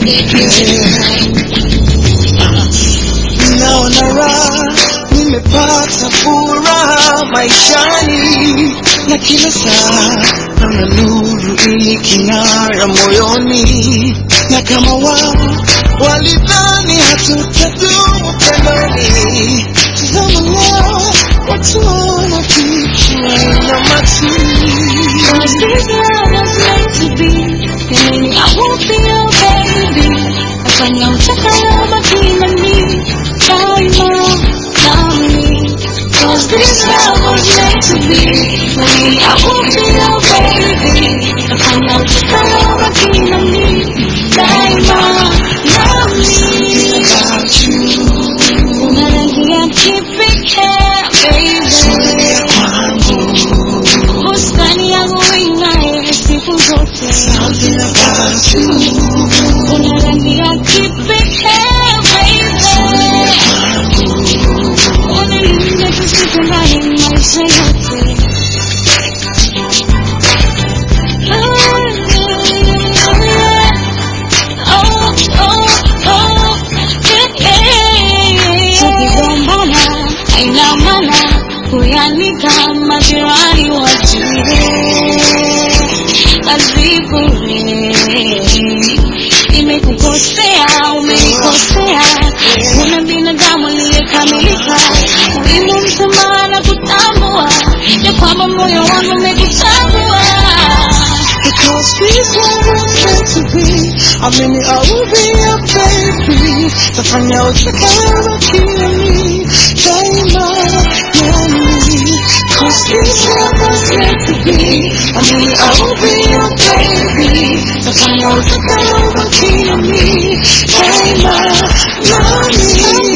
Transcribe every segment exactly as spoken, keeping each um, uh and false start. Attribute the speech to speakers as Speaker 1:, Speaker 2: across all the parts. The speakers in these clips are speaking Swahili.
Speaker 1: Naona raha, nimepata furaha maishani, na kila saa naona nuru iking'ara moyoni, na kama wao walidhani hatutadumu pendoni, tazama leo watu wanafichwa na matini.
Speaker 2: Cause this love was meant to be, and maybe I won't be your baby. Nafanya utakalo baki na mimi daima nami. Cause this love was meant to be, maybe I won't be your baby. Nafanya utakalo baki na mimi daima nami.
Speaker 1: About you,
Speaker 2: Una rangi ya kipekee baby, bustani yangu ing'ae siku zote.
Speaker 1: something about you,
Speaker 2: Una rangi ya kipekee baby, unilinda tusitengane maisha yote. Oh, oh, oh, yeah. Tukigombana haina maana kuyanika majirani wajue, azikure nimekukosea, umenikosea. Kuna binadamu aliyekamilika, muhimu msamaha na kutambua ya kwamba moyo wangu umekutambua.
Speaker 1: because this love was meant to be. I mean, I will be your baby. Tafanya utakalo baki na mimi daima nami. Cause this love was meant to be. I mean, I will be your baby. Tafanya utakalo baki na mimi daima nami.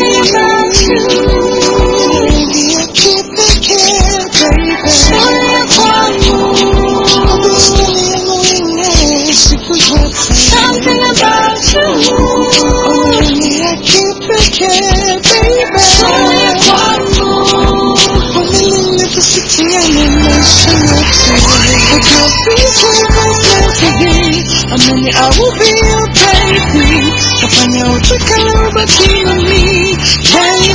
Speaker 1: Baby, I keep it here, baby.
Speaker 2: Sonia kwangu, something about you.
Speaker 1: Only I keep it here, baby.
Speaker 2: Sonia kwangu,
Speaker 1: Only live the city and in my because this love was meant to be. I mean, I will be your baby. Kafanya utakalo baki na mimi.